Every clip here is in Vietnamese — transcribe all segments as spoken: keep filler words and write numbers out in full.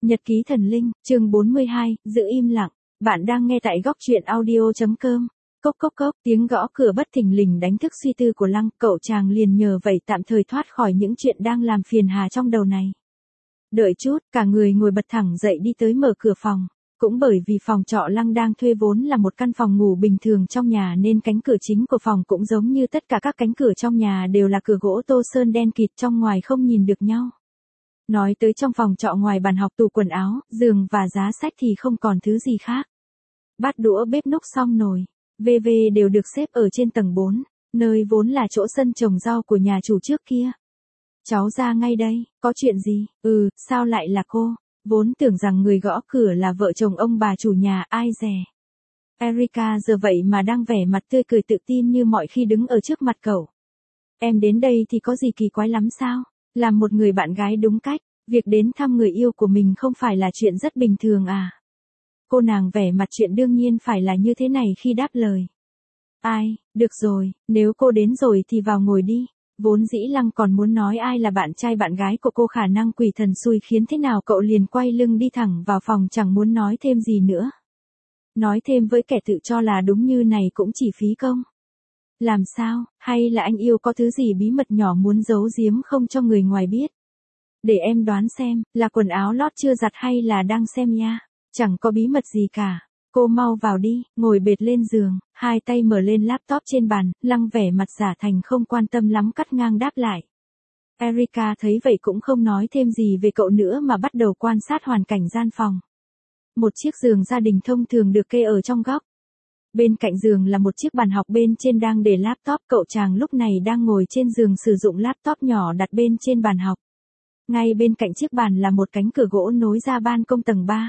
Nhật ký thần linh, chương bốn mươi hai, giữ im lặng. Bạn đang nghe tại góc truyện audio chấm com. Cốc cốc cốc, tiếng gõ cửa bất thình lình đánh thức suy tư của Lăng, cậu chàng liền nhờ vậy tạm thời thoát khỏi những chuyện đang làm phiền hà trong đầu này. Đợi chút, cả người ngồi bật thẳng dậy đi tới mở cửa phòng. Cũng bởi vì phòng trọ Lăng đang thuê vốn là một căn phòng ngủ bình thường trong nhà nên cánh cửa chính của phòng cũng giống như tất cả các cánh cửa trong nhà đều là cửa gỗ tô sơn đen kịt, trong ngoài không nhìn được nhau. Nói tới trong phòng trọ ngoài bàn học, tủ quần áo, giường và giá sách thì không còn thứ gì khác. Bát đũa, bếp núc, xong nồi, vân vân đều được xếp ở trên tầng bốn, nơi vốn là chỗ sân trồng rau của nhà chủ trước kia. Cháu ra ngay đây, có chuyện gì? Ừ, sao lại là cô? Vốn tưởng rằng người gõ cửa là vợ chồng ông bà chủ nhà, ai dè. Erica giờ vậy mà đang vẻ mặt tươi cười tự tin như mọi khi đứng ở trước mặt cậu. Em đến đây thì có gì kỳ quái lắm sao? Làm một người bạn gái đúng cách, việc đến thăm người yêu của mình không phải là chuyện rất bình thường à? Cô nàng vẻ mặt chuyện đương nhiên phải là như thế này khi đáp lời. Ai, được rồi, nếu cô đến rồi thì vào ngồi đi. Vốn dĩ Lăng còn muốn nói ai là bạn trai bạn gái của cô, khả năng quỷ thần xui khiến thế nào cậu liền quay lưng đi thẳng vào phòng, chẳng muốn nói thêm gì nữa. Nói thêm với kẻ tự cho là đúng như này cũng chỉ phí công. Làm sao, hay là anh yêu có thứ gì bí mật nhỏ muốn giấu giếm không cho người ngoài biết? Để em đoán xem, là quần áo lót chưa giặt hay là đang xem nha. Chẳng có bí mật gì cả. Cô mau vào đi, ngồi bệt lên giường, hai tay mở lên laptop trên bàn, Lăng vẻ mặt giả thành không quan tâm lắm cắt ngang đáp lại. Erica thấy vậy cũng không nói thêm gì về cậu nữa mà bắt đầu quan sát hoàn cảnh gian phòng. Một chiếc giường gia đình thông thường được kê ở trong góc. Bên cạnh giường là một chiếc bàn học, bên trên đang để laptop, cậu chàng lúc này đang ngồi trên giường sử dụng laptop nhỏ đặt bên trên bàn học. Ngay bên cạnh chiếc bàn là một cánh cửa gỗ nối ra ban công tầng ba.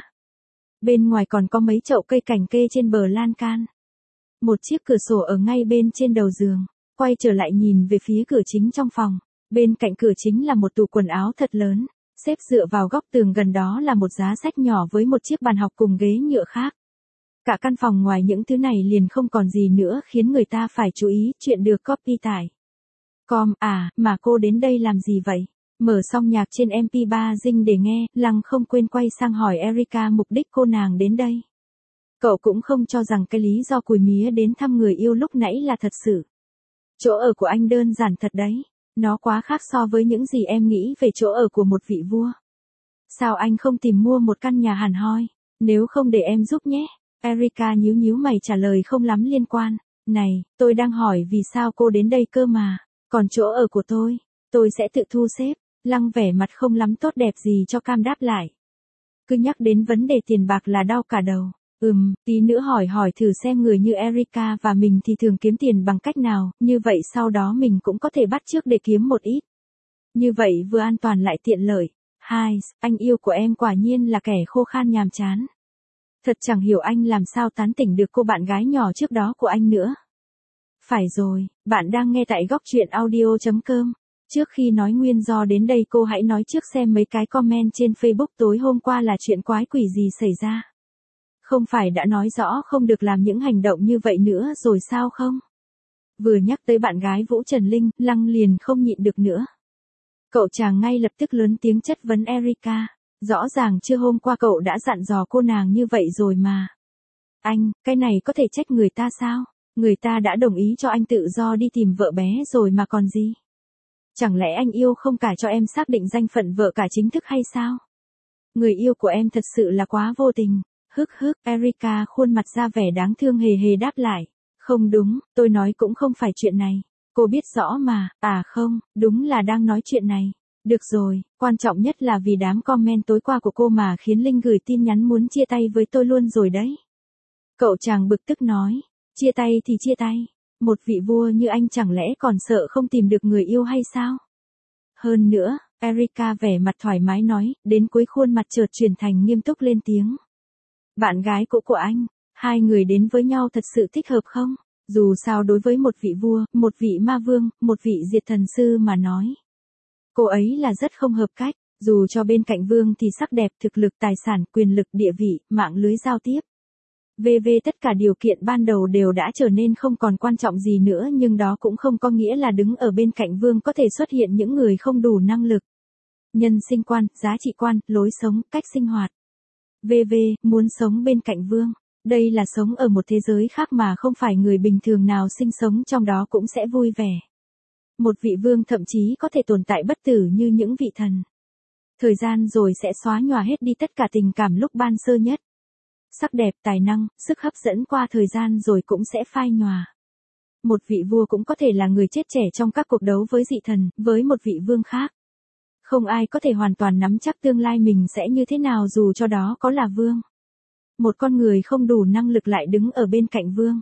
Bên ngoài còn có mấy chậu cây cảnh kê trên bờ lan can. Một chiếc cửa sổ ở ngay bên trên đầu giường. Quay trở lại nhìn về phía cửa chính trong phòng. Bên cạnh cửa chính là một tủ quần áo thật lớn. Xếp dựa vào góc tường, gần đó là một giá sách nhỏ với một chiếc bàn học cùng ghế nhựa khác. Cả căn phòng ngoài những thứ này liền không còn gì nữa khiến người ta phải chú ý. Chuyện được copy tải. Com, à, mà cô đến đây làm gì vậy? Mở xong nhạc trên em pê ba Zing để nghe, Lăng không quên quay sang hỏi Erica mục đích cô nàng đến đây. Cậu cũng không cho rằng cái lý do cùi mía đến thăm người yêu lúc nãy là thật sự. Chỗ ở của anh đơn giản thật đấy. Nó quá khác so với những gì em nghĩ về chỗ ở của một vị vua. Sao anh không tìm mua một căn nhà hẳn hoi? Nếu không để em giúp nhé. Erica nhíu nhíu mày trả lời không lắm liên quan. Này, tôi đang hỏi vì sao cô đến đây cơ mà. Còn chỗ ở của tôi, tôi sẽ tự thu xếp. Lăng vẻ mặt không lắm tốt đẹp gì cho cam đáp lại. Cứ nhắc đến vấn đề tiền bạc là đau cả đầu. Ừm, tí nữa hỏi hỏi thử xem người như Erica và mình thì thường kiếm tiền bằng cách nào, như vậy sau đó mình cũng có thể bắt chước để kiếm một ít. Như vậy vừa an toàn lại tiện lợi. Hai, anh yêu của em quả nhiên là kẻ khô khan nhàm chán. Thật chẳng hiểu anh làm sao tán tỉnh được cô bạn gái nhỏ trước đó của anh nữa. Phải rồi, bạn đang nghe tại góc truyện audio chấm com. Trước khi nói nguyên do đến đây cô hãy nói trước xem mấy cái comment trên Facebook tối hôm qua là chuyện quái quỷ gì xảy ra. Không phải đã nói rõ không được làm những hành động như vậy nữa rồi sao không? Vừa nhắc tới bạn gái Vũ Trần Linh, Lăng liền không nhịn được nữa. Cậu chàng ngay lập tức lớn tiếng chất vấn Erica. Rõ ràng chưa hôm qua cậu đã dặn dò cô nàng như vậy rồi mà. Anh, cái này có thể trách người ta sao? Người ta đã đồng ý cho anh tự do đi tìm vợ bé rồi mà còn gì? Chẳng lẽ anh yêu không cả cho em xác định danh phận vợ cả chính thức hay sao? Người yêu của em thật sự là quá vô tình. Hức hức, Erica khuôn mặt ra vẻ đáng thương hề hề đáp lại. Không đúng, tôi nói cũng không phải chuyện này. Cô biết rõ mà, à không, đúng là đang nói chuyện này. Được rồi, quan trọng nhất là vì đám comment tối qua của cô mà khiến Linh gửi tin nhắn muốn chia tay với tôi luôn rồi đấy. Cậu chàng bực tức nói, chia tay thì chia tay. Một vị vua như anh chẳng lẽ còn sợ không tìm được người yêu hay sao? Hơn nữa, Erica vẻ mặt thoải mái nói, đến cuối khuôn mặt chợt chuyển thành nghiêm túc lên tiếng. Bạn gái cũ của anh, hai người đến với nhau thật sự thích hợp không? Dù sao đối với một vị vua, một vị ma vương, một vị diệt thần sư mà nói. Cô ấy là rất không hợp cách, dù cho bên cạnh vương thì sắc đẹp, thực lực, tài sản, quyền lực, địa vị, mạng lưới giao tiếp. vân vân tất cả điều kiện ban đầu đều đã trở nên không còn quan trọng gì nữa, nhưng đó cũng không có nghĩa là đứng ở bên cạnh vương có thể xuất hiện những người không đủ năng lực. nhân sinh quan, giá trị quan, lối sống, cách sinh hoạt. vê vê, muốn sống bên cạnh vương. Đây là sống ở một thế giới khác mà không phải người bình thường nào sinh sống trong đó cũng sẽ vui vẻ. Một vị vương thậm chí có thể tồn tại bất tử như những vị thần. Thời gian rồi sẽ xóa nhòa hết đi tất cả tình cảm lúc ban sơ nhất. Sắc đẹp, tài năng, sức hấp dẫn qua thời gian rồi cũng sẽ phai nhòa. Một vị vua cũng có thể là người chết trẻ trong các cuộc đấu với dị thần, với một vị vương khác. Không ai có thể hoàn toàn nắm chắc tương lai mình sẽ như thế nào dù cho đó có là vương. Một con người không đủ năng lực lại đứng ở bên cạnh vương.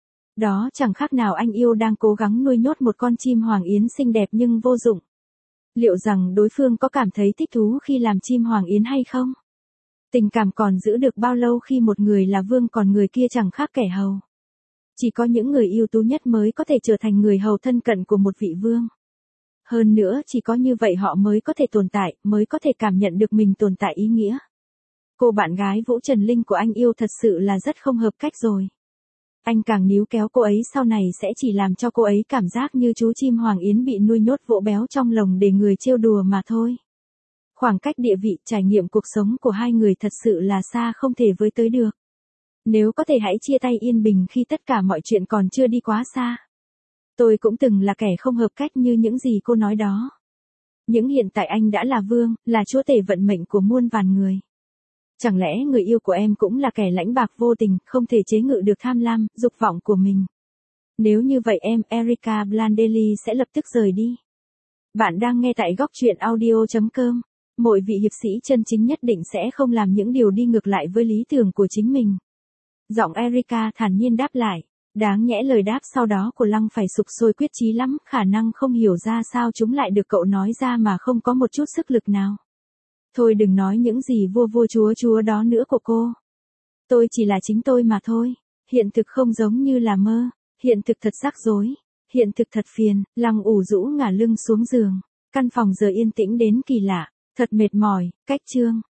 Đó chẳng khác nào anh yêu đang cố gắng nuôi nhốt một con chim hoàng yến xinh đẹp nhưng vô dụng. Liệu rằng đối phương có cảm thấy thích thú khi làm chim hoàng yến hay không? Tình cảm còn giữ được bao lâu khi một người là vương còn người kia chẳng khác kẻ hầu? Chỉ có những người ưu tú nhất mới có thể trở thành người hầu thân cận của một vị vương. Hơn nữa chỉ có như vậy họ mới có thể tồn tại, mới có thể cảm nhận được mình tồn tại ý nghĩa. Cô bạn gái Vũ Trần Linh của anh yêu thật sự là rất không hợp cách rồi. Anh càng níu kéo cô ấy sau này sẽ chỉ làm cho cô ấy cảm giác như chú chim hoàng yến bị nuôi nhốt vỗ béo trong lồng để người trêu đùa mà thôi. Khoảng cách địa vị, trải nghiệm cuộc sống của hai người thật sự là xa không thể với tới được. Nếu có thể hãy chia tay yên bình khi tất cả mọi chuyện còn chưa đi quá xa. Tôi cũng từng là kẻ không hợp cách như những gì cô nói đó. Nhưng hiện tại anh đã là vương, là chúa tể vận mệnh của muôn vàn người. Chẳng lẽ người yêu của em cũng là kẻ lãnh bạc vô tình, không thể chế ngự được tham lam, dục vọng của mình? Nếu như vậy em, Erica Blandelli sẽ lập tức rời đi. Bạn đang nghe tại góc truyện audio chấm com. Mỗi vị hiệp sĩ chân chính nhất định sẽ không làm những điều đi ngược lại với lý tưởng của chính mình. Giọng Erica thản nhiên đáp lại. Đáng nhẽ lời đáp sau đó của Lăng phải sục sôi quyết chí lắm, khả năng không hiểu ra sao chúng lại được cậu nói ra mà không có một chút sức lực nào. Thôi đừng nói những gì vua vua chúa chúa đó nữa của cô. Tôi chỉ là chính tôi mà thôi. Hiện thực không giống như là mơ. Hiện thực thật rắc rối. Hiện thực thật phiền. Lăng ủ rũ ngả lưng xuống giường. Căn phòng giờ yên tĩnh đến kỳ lạ. Thật mệt mỏi. Cách chương.